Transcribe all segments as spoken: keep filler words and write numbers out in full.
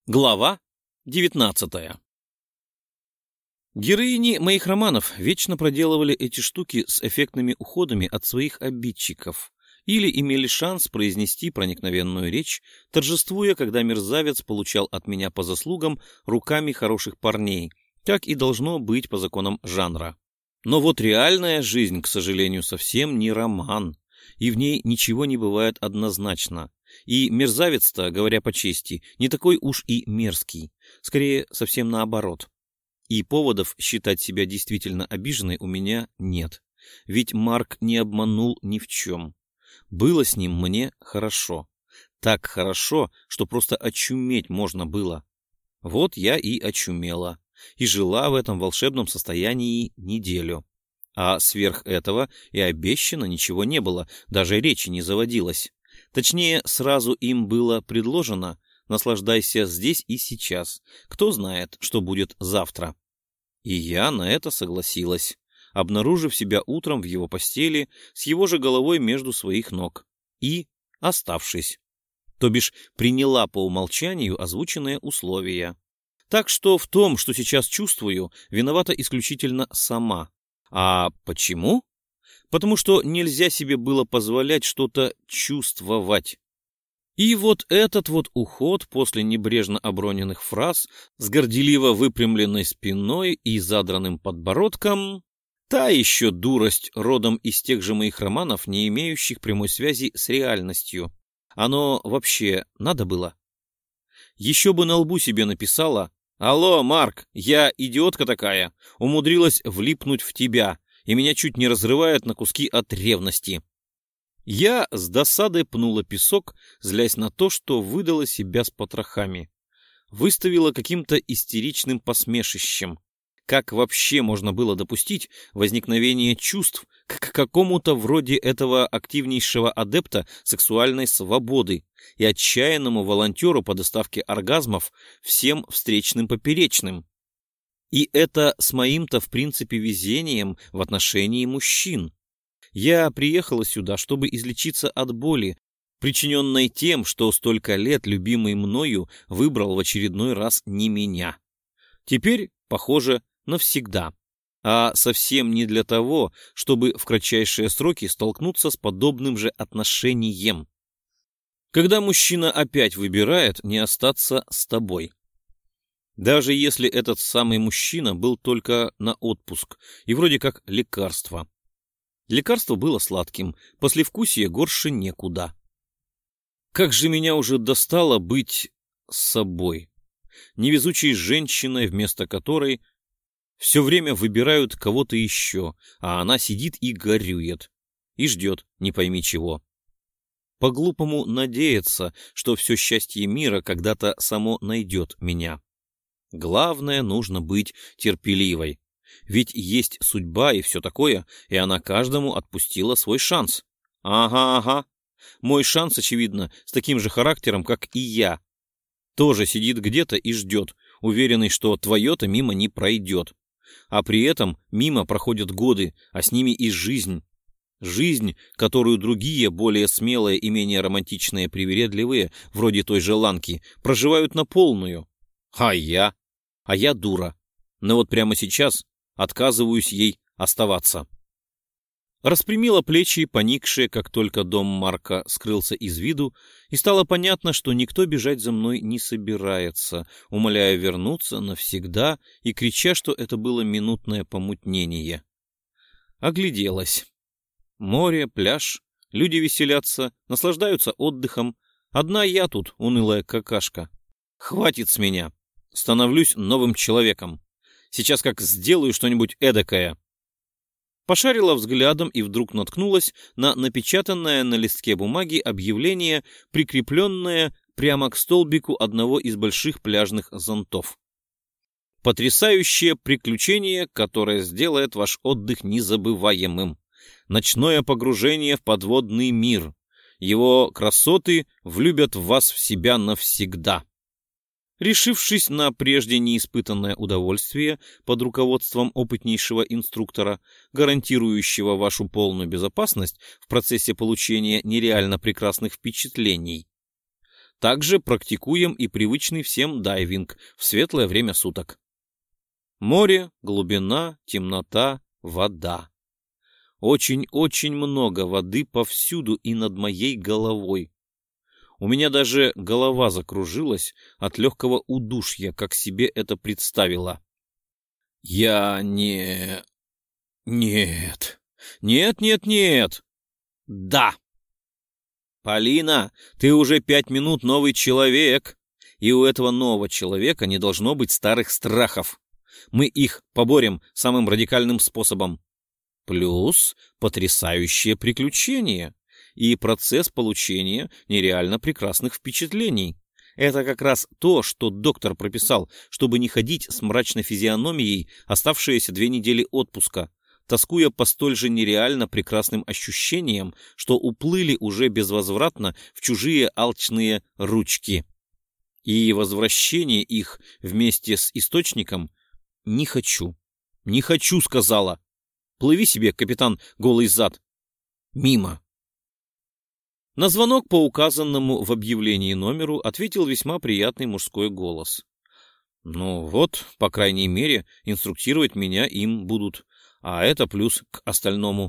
Глава девятнадцатая. Героини моих романов вечно проделывали эти штуки с эффектными уходами от своих обидчиков или имели шанс произнести проникновенную речь, торжествуя, когда мерзавец получал от меня по заслугам руками хороших парней, как и должно быть по законам жанра. Но вот реальная жизнь, к сожалению, совсем не роман, и в ней ничего не бывает однозначно. И мерзавец-то, говоря по чести, не такой уж и мерзкий, скорее совсем наоборот. И поводов считать себя действительно обиженной у меня нет, ведь Марк не обманул ни в чем. Было с ним мне хорошо, так хорошо, что просто очуметь можно было. Вот я и очумела, и жила в этом волшебном состоянии неделю. А сверх этого и обещано ничего не было, даже речи не заводилось. Точнее, сразу им было предложено: наслаждайся здесь и сейчас. Кто знает, что будет завтра. И я на это согласилась, обнаружив себя утром в его постели с его же головой между своих ног. И оставшись. То бишь, приняла по умолчанию озвученные условия. Так что в том, что сейчас чувствую, виновата исключительно сама. А почему? Потому что нельзя себе было позволять что-то чувствовать. И вот этот вот уход после небрежно оброненных фраз с горделиво выпрямленной спиной и задранным подбородком — та еще дурость родом из тех же моих романов, не имеющих прямой связи с реальностью. Оно вообще надо было? Еще бы на лбу себе написала: «Алло, Марк, я идиотка такая, умудрилась влипнуть в тебя, и меня чуть не разрывает на куски от ревности». Я с досадой пнула песок, злясь на то, что выдала себя с потрохами. Выставила каким-то истеричным посмешищем. Как вообще можно было допустить возникновение чувств к какому-то вроде этого активнейшего адепта сексуальной свободы и отчаянному волонтеру по доставке оргазмов всем встречным поперечным? И это с моим-то, в принципе, везением в отношении мужчин. Я приехала сюда, чтобы излечиться от боли, причиненной тем, что столько лет любимый мною выбрал в очередной раз не меня. Теперь, похоже, навсегда. А совсем не для того, чтобы в кратчайшие сроки столкнуться с подобным же отношением. Когда мужчина опять выбирает не остаться с тобой. Даже если этот самый мужчина был только на отпуск и вроде как лекарство. Лекарство было сладким, послевкусие горше некуда. Как же меня уже достало быть с собой, невезучей женщиной, вместо которой все время выбирают кого-то еще, а она сидит и горюет, и ждет не пойми чего. По-глупому надеяться, что все счастье мира когда-то само найдет меня. Главное, нужно быть терпеливой. Ведь есть судьба и все такое, и она каждому отпустила свой шанс. Ага, ага. Мой шанс, очевидно, с таким же характером, как и я. Тоже сидит где-то и ждет, уверенный, что твое-то мимо не пройдет. А при этом мимо проходят годы, а с ними и жизнь. Жизнь, которую другие, более смелые и менее романтичные, привередливые, вроде той же Ланки, проживают на полную. А я? А я дура. Но вот прямо сейчас отказываюсь ей оставаться. Распрямила плечи, поникшие, как только дом Марка скрылся из виду, и стало понятно, что никто бежать за мной не собирается, умоляя вернуться навсегда и крича, что это было минутное помутнение. Огляделась. Море, пляж, люди веселятся, наслаждаются отдыхом. Одна я тут, унылая какашка. Хватит с меня. Становлюсь новым человеком. Сейчас как сделаю что-нибудь эдакое. Пошарила взглядом и вдруг наткнулась на напечатанное на листке бумаги объявление, прикрепленное прямо к столбику одного из больших пляжных зонтов. Потрясающее приключение, которое сделает ваш отдых незабываемым. Ночное погружение в подводный мир. Его красоты влюбят вас в себя навсегда. Решившись на прежде неиспытанное удовольствие под руководством опытнейшего инструктора, гарантирующего вашу полную безопасность в процессе получения нереально прекрасных впечатлений, Также практикуем и привычный всем дайвинг в светлое время суток. Море, глубина, темнота, вода. Очень-очень много воды повсюду и над моей головой. У меня даже голова закружилась от легкого удушья, как себе это представила. Я не... Нет. Нет, нет, нет. Да. Полина, ты уже пять минут новый человек, и у этого нового человека не должно быть старых страхов. Мы их поборем самым радикальным способом. Плюс потрясающее приключение и процесс получения нереально прекрасных впечатлений. Это как раз то, что доктор прописал, чтобы не ходить с мрачной физиономией оставшиеся две недели отпуска, тоскуя по столь же нереально прекрасным ощущениям, что уплыли уже безвозвратно в чужие алчные ручки. И возвращение их вместе с источником не хочу. Не хочу, сказала. Плыви себе, капитан Голый зад. Мимо. На звонок по указанному в объявлении номеру ответил весьма приятный мужской голос. Ну вот, по крайней мере, инструктировать меня им будут, а это плюс к остальному.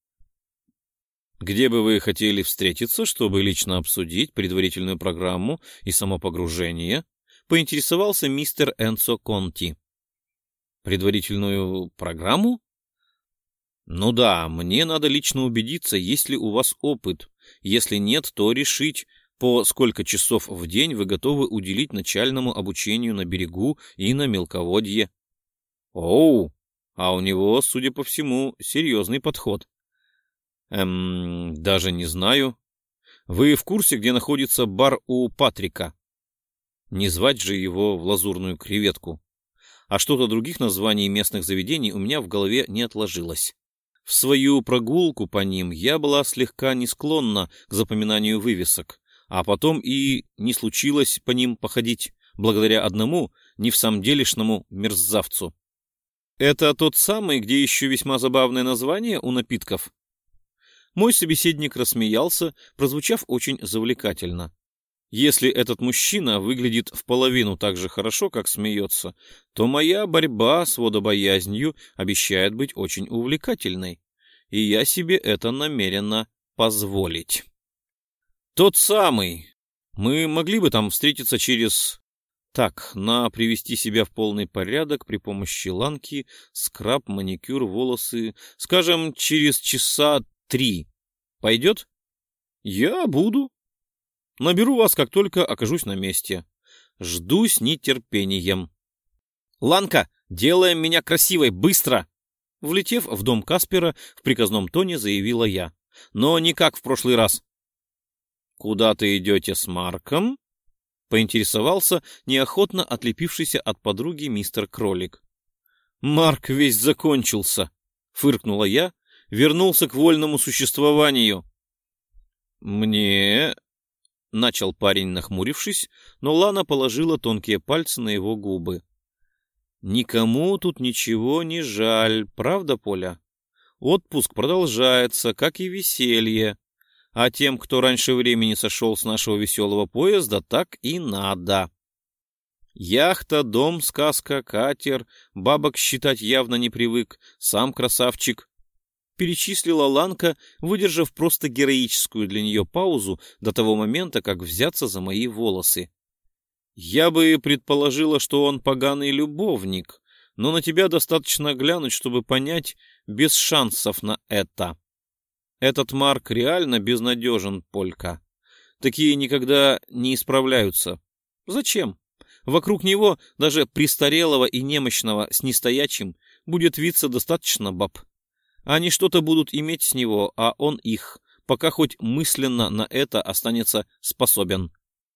Где бы вы хотели встретиться, чтобы лично обсудить предварительную программу и самопогружение? Поинтересовался мистер Энцо Конти. Предварительную программу? Ну да, мне надо лично убедиться, есть ли у вас опыт. Если нет, то решить, по сколько часов в день вы готовы уделить начальному обучению на берегу и на мелководье. Оу, а у него, судя по всему, серьезный подход. Эм, даже не знаю. Вы в курсе, где находится бар у Патрика? Не звать же его в Лазурную креветку. А что-то других названий местных заведений у меня в голове не отложилось. В свою прогулку по ним я была слегка не склонна к запоминанию вывесок, а потом и не случилось по ним походить, благодаря одному не в самом делешному мерзавцу. Это тот самый, где еще весьма забавное название у напитков? Мой собеседник рассмеялся, прозвучав очень завлекательно. Если этот мужчина выглядит в половину так же хорошо, как смеется, то моя борьба с водобоязнью обещает быть очень увлекательной, и я себе это намерена позволить. Тот самый. Мы могли бы там встретиться через... Так, на привести себя в полный порядок при помощи ланки, скраб, маникюр, волосы, скажем, через часа три. Пойдет? Я буду. Наберу вас, как только окажусь на месте. Жду с нетерпением. Ланка, делаем меня красивой, быстро! Влетев в дом Каспера, в приказном тоне заявила я. Но не как в прошлый раз. Куда-то идете с Марком? Поинтересовался неохотно отлепившийся от подруги мистер Кролик. Марк весь закончился, фыркнула я, вернулся к вольному существованию. Мне... Начал парень, нахмурившись, но Лана положила тонкие пальцы на его губы. «Никому тут ничего не жаль, правда, Поля? Отпуск продолжается, как и веселье. А тем, кто раньше времени сошел с нашего веселого поезда, так и надо. Яхта, дом, сказка, катер, бабок считать явно не привык, сам красавчик». Перечислила Ланка, выдержав просто героическую для нее паузу до того момента, как взяться за мои волосы. «Я бы предположила, что он поганый любовник, но на тебя достаточно глянуть, чтобы понять, без шансов на это. Этот Марк реально безнадежен, Полька. Такие никогда не исправляются. Зачем? Вокруг него, даже престарелого и немощного с нестоячим, будет виться достаточно баб. Они что-то будут иметь с него, а он их, пока хоть мысленно на это останется способен.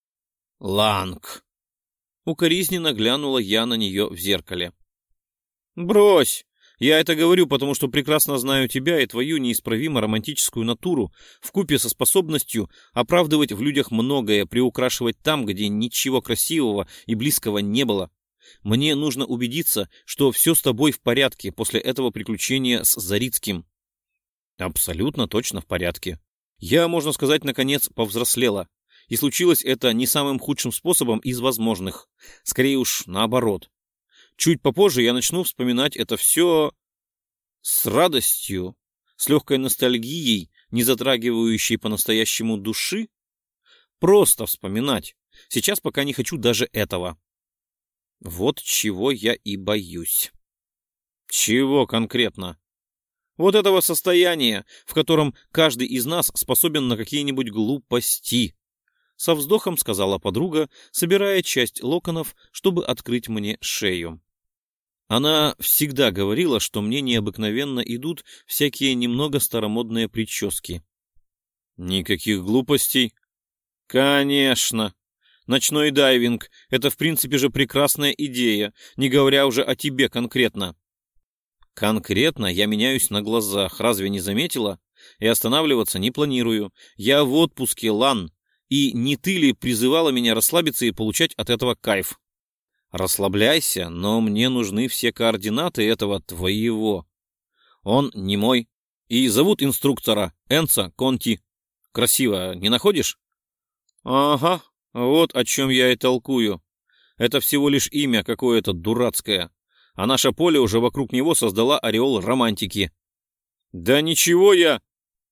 Ланг. Укоризненно глянула я на нее в зеркале. Брось! Я это говорю, потому что прекрасно знаю тебя и твою неисправимо романтическую натуру, вкупе со способностью оправдывать в людях многое, приукрашивать там, где ничего красивого и близкого не было. Мне нужно убедиться, что все с тобой в порядке после этого приключения с Зарицким. Абсолютно точно в порядке. Я, можно сказать, наконец повзрослела. И случилось это не самым худшим способом из возможных. Скорее уж наоборот. Чуть попозже я начну вспоминать это все с радостью, с легкой ностальгией, не затрагивающей по-настоящему души. Просто вспоминать. Сейчас пока не хочу даже этого. Вот чего я и боюсь. Чего конкретно? Вот этого состояния, в котором каждый из нас способен на какие-нибудь глупости. Со вздохом сказала подруга, собирая часть локонов, чтобы открыть мне шею. Она всегда говорила, что мне необыкновенно идут всякие немного старомодные прически. Никаких глупостей. Конечно. Ночной дайвинг — это в принципе же прекрасная идея, не говоря уже о тебе конкретно. Конкретно я меняюсь на глазах, разве не заметила? И останавливаться не планирую. Я в отпуске, Лан, и не ты ли призывала меня расслабиться и получать от этого кайф? Расслабляйся, но мне нужны все координаты этого твоего. Он не мой. И зовут инструктора Энцо Конти. Красиво, не находишь? Ага, вот о чем я и толкую. Это всего лишь имя какое-то дурацкое. А наше поле уже вокруг него создала ореол романтики. Да ничего я...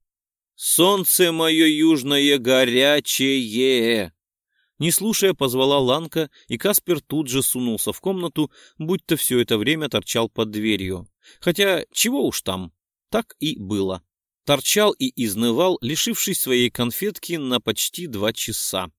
Солнце мое южное горячее... Не слушая, позвала Ланка, и Каспер тут же сунулся в комнату, будто все это время торчал под дверью. Хотя, чего уж там, так и было. Торчал и изнывал, лишившись своей конфетки на почти два часа.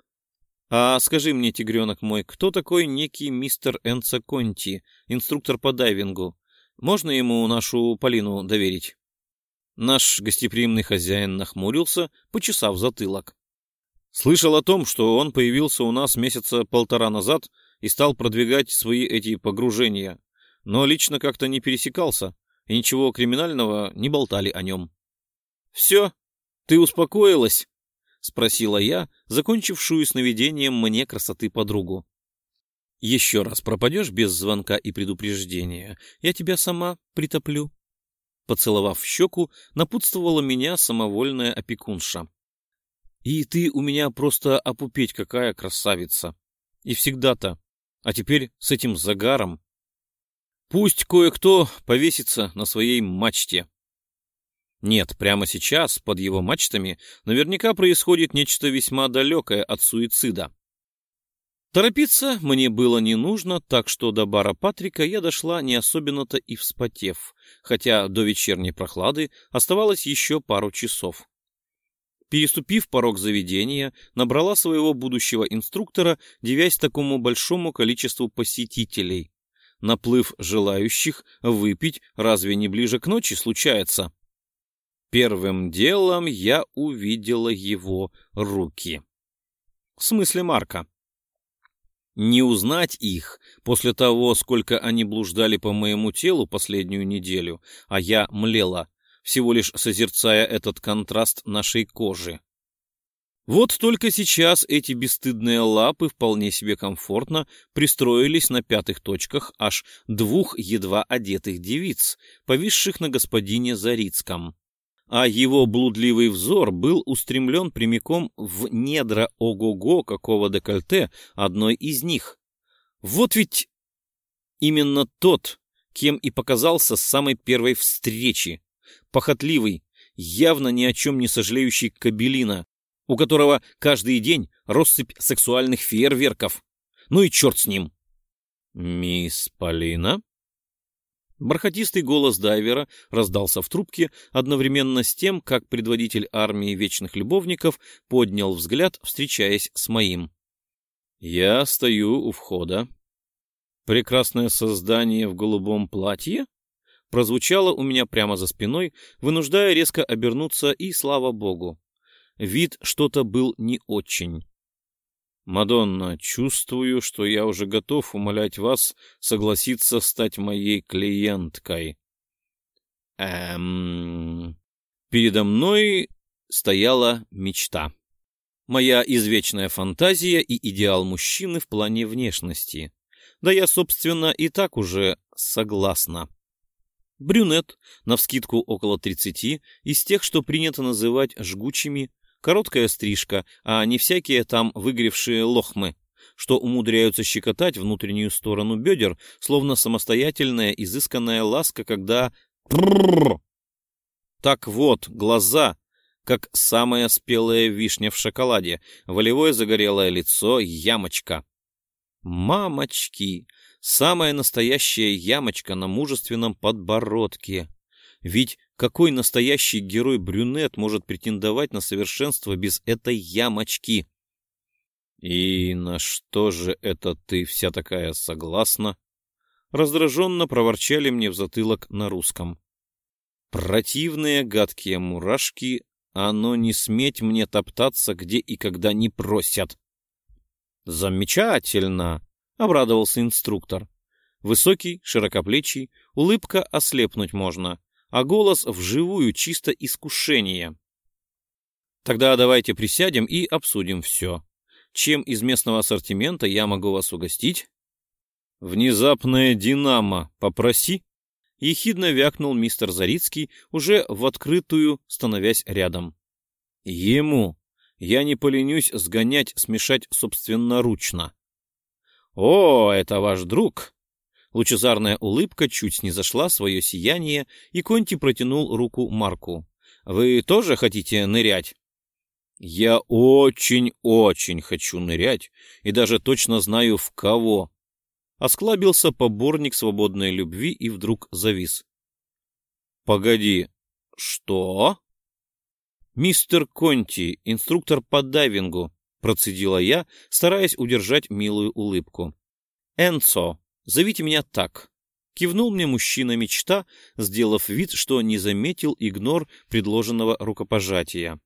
А скажи мне, тигренок мой, кто такой некий мистер Энцо Конти, инструктор по дайвингу? Можно ему нашу Полину доверить? Наш гостеприимный хозяин нахмурился, почесав затылок. Слышал о том, что он появился у нас месяца полтора назад и стал продвигать свои эти погружения, но лично как-то не пересекался, и ничего криминального не болтали о нем. — Все, ты успокоилась? — спросила я, закончившую сновидением мне красоты подругу. — Еще раз пропадешь без звонка и предупреждения, я тебя сама притоплю. Поцеловав в щеку, напутствовала меня самовольная опекунша. И ты у меня просто опупеть какая красавица. И всегда-то. А теперь с этим загаром. Пусть кое-кто повесится на своей мачте. Нет, прямо сейчас под его мачтами наверняка происходит нечто весьма далекое от суицида. Торопиться мне было не нужно, так что до бара Патрика я дошла не особенно-то и вспотев, хотя до вечерней прохлады оставалось еще пару часов. Переступив порог заведения, набрала своего будущего инструктора, дивясь такому большому количеству посетителей. Наплыв желающих выпить разве не ближе к ночи случается? Первым делом я увидела его руки. В смысле Марка. Не узнать их после того, сколько они блуждали по моему телу последнюю неделю, а я млела, всего лишь созерцая этот контраст нашей кожи. Вот только сейчас эти бесстыдные лапы вполне себе комфортно пристроились на пятых точках аж двух едва одетых девиц, повисших на господине Зарицком. А его блудливый взор был устремлен прямиком в недра ого-го какого декольте одной из них. Вот ведь именно тот, кем и показался с самой первой встречи. Похотливый, явно ни о чем не сожалеющий кобелина, у которого каждый день россыпь сексуальных фейерверков. Ну и черт с ним. «Мисс Полина?» Бархатистый голос дайвера раздался в трубке одновременно с тем, как предводитель армии вечных любовников поднял взгляд, встречаясь с моим. «Я стою у входа. Прекрасное создание в голубом платье?» Прозвучало у меня прямо за спиной, вынуждая резко обернуться, и слава богу. Вид что-то был не очень. «Мадонна, чувствую, что я уже готов умолять вас согласиться стать моей клиенткой». Эм... Передо мной стояла мечта. Моя извечная фантазия и идеал мужчины в плане внешности. Да я, собственно, и так уже согласна. Брюнет, навскидку около тридцати, из тех, что принято называть жгучими, короткая стрижка, а не всякие там выгоревшие лохмы, что умудряются щекотать внутреннюю сторону бедер, словно самостоятельная изысканная ласка, когда... Так вот, глаза, как самая спелая вишня в шоколаде, волевое загорелое лицо, ямочка. Мамочки! Самая настоящая ямочка на мужественном подбородке. Ведь какой настоящий герой-брюнет может претендовать на совершенство без этой ямочки? «И на что же это ты вся такая согласна?» Раздраженно проворчали мне в затылок на русском. «Противные гадкие мурашки, оно не сметь мне топтаться, где и когда не просят». «Замечательно!» — обрадовался инструктор. Высокий, широкоплечий, улыбка ослепнуть можно, а голос вживую чисто искушение. «Тогда давайте присядем и обсудим все. Чем из местного ассортимента я могу вас угостить?» «Внезапная динамо, попроси!» — ехидно вякнул мистер Зарицкий, уже в открытую становясь рядом. «Ему я не поленюсь сгонять, смешать собственноручно». «О, это ваш друг!» Лучезарная улыбка чуть снизошла свое сияние, и Конти протянул руку Марку. «Вы тоже хотите нырять?» «Я очень-очень хочу нырять, и даже точно знаю, в кого». Осклабился поборник свободной любви и вдруг завис. «Погоди, что?» «Мистер Конти, инструктор по дайвингу», — процедила я, стараясь удержать милую улыбку. «Энцо, зовите меня так», — кивнул мне мужчина-мечта, сделав вид, что не заметил игнор предложенного рукопожатия.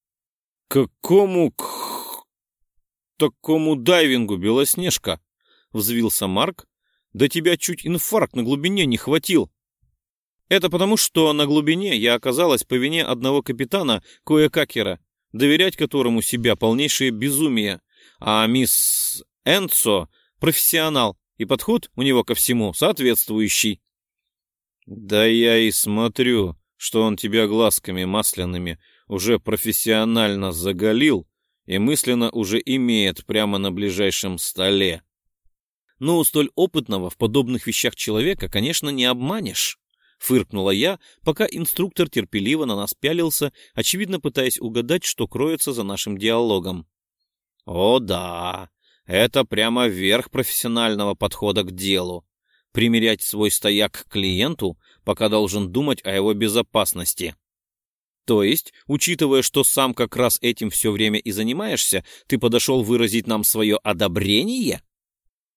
«Какому к... такому дайвингу, Белоснежка?» — взвился Марк. «Да тебя чуть инфаркт на глубине не хватил». «Это потому, что на глубине я оказалась по вине одного капитана Куэкакера, доверять которому себя полнейшее безумие, а мисс Энцо — профессионал, и подход у него ко всему соответствующий». «Да я и смотрю, что он тебя глазками масляными уже профессионально заголил и мысленно уже имеет прямо на ближайшем столе». «Ну, столь опытного в подобных вещах человека, конечно, не обманешь», — фыркнула я, пока инструктор терпеливо на нас пялился, очевидно пытаясь угадать, что кроется за нашим диалогом. «О да, это прямо верх профессионального подхода к делу. Примерять свой стояк к клиенту, пока должен думать о его безопасности. То есть, учитывая, что сам как раз этим все время и занимаешься, ты подошел выразить нам свое одобрение?»